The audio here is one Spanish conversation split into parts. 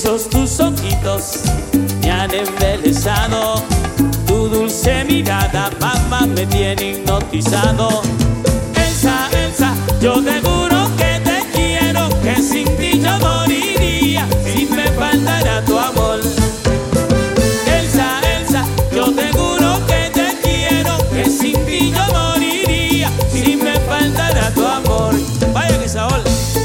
besos, tus ojitos me han embelesado. Tu dulce mirada, mamá, me tiene hipnotizado. Elsa, Elsa, yo te juro que te quiero, que sin ti yo moriría si me faltara tu amor. Elsa, Elsa, yo te juro que te quiero, que sin ti yo moriría si me faltara tu amor. Vaya que Saúl.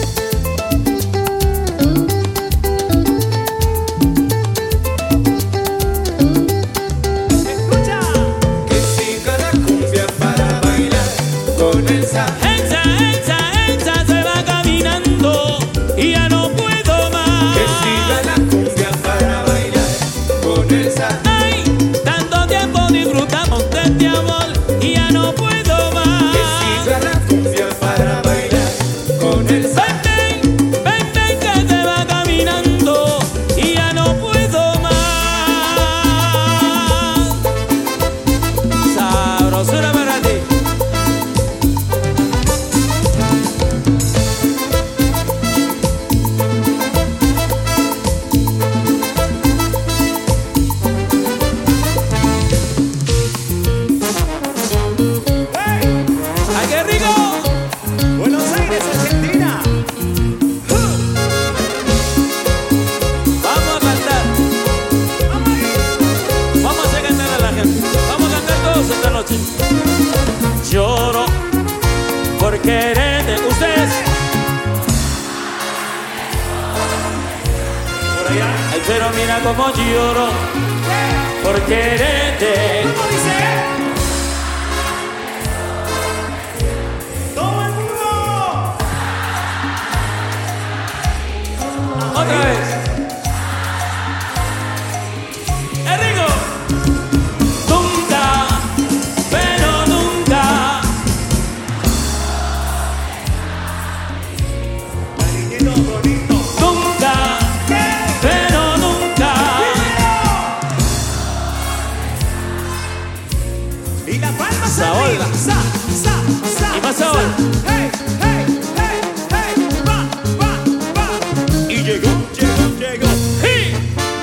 Elsa, Elsa, Elsa se va caminando y ya no puedo más. Que siga la cumbia para bailar con Elsa. Ay, tanto tiempo disfrutamos de este amor y ya no puedo más. Que siga la cumbia para bailar con Elsa. Ven, ven, ven que se va caminando y ya no puedo más. Sabrosura para ti. Lloro por quererte, ustedes. Por allá. Ay, pero mira cómo lloro por quererte. ¿Cómo dice? ¡Todo el mundo! Otra vez. Enrico. Nunca, pero nunca. Nunca, pero nunca. Y la palma Saúl. arriba. Y más Saúl. Hey, hey, hey, hey. Va. Y llegó. ¡Sí!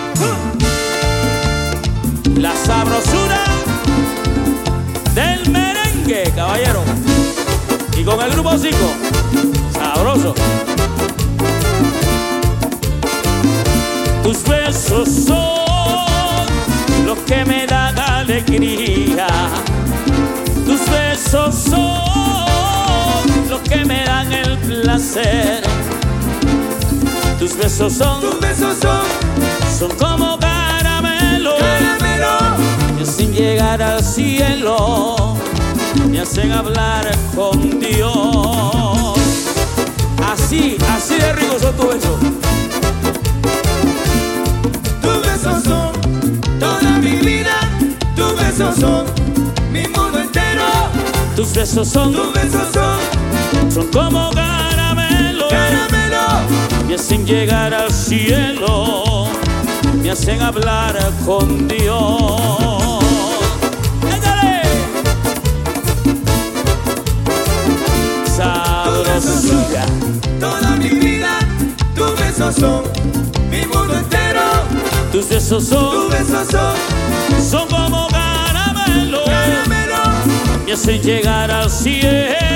La sabrosura del merengue, caballero. Y con el grupo 5, sabroso. Tus besos son los que me dan alegría. Tus besos son los que me dan el placer. Tus besos son como caramelo, que sin llegar al cielo me hacen hablar con Dios. Así de rico son tus besos. Tus besos son toda mi vida. Tus besos son mi mundo entero. Tus besos son como caramelo, me hacen llegar al cielo, me hacen hablar con Dios. ¡Échale! Sabrosura. Toda mi vida. Tus besos son mi mundo entero. Tus besos son como caramelo, me hacen llegar al cielo,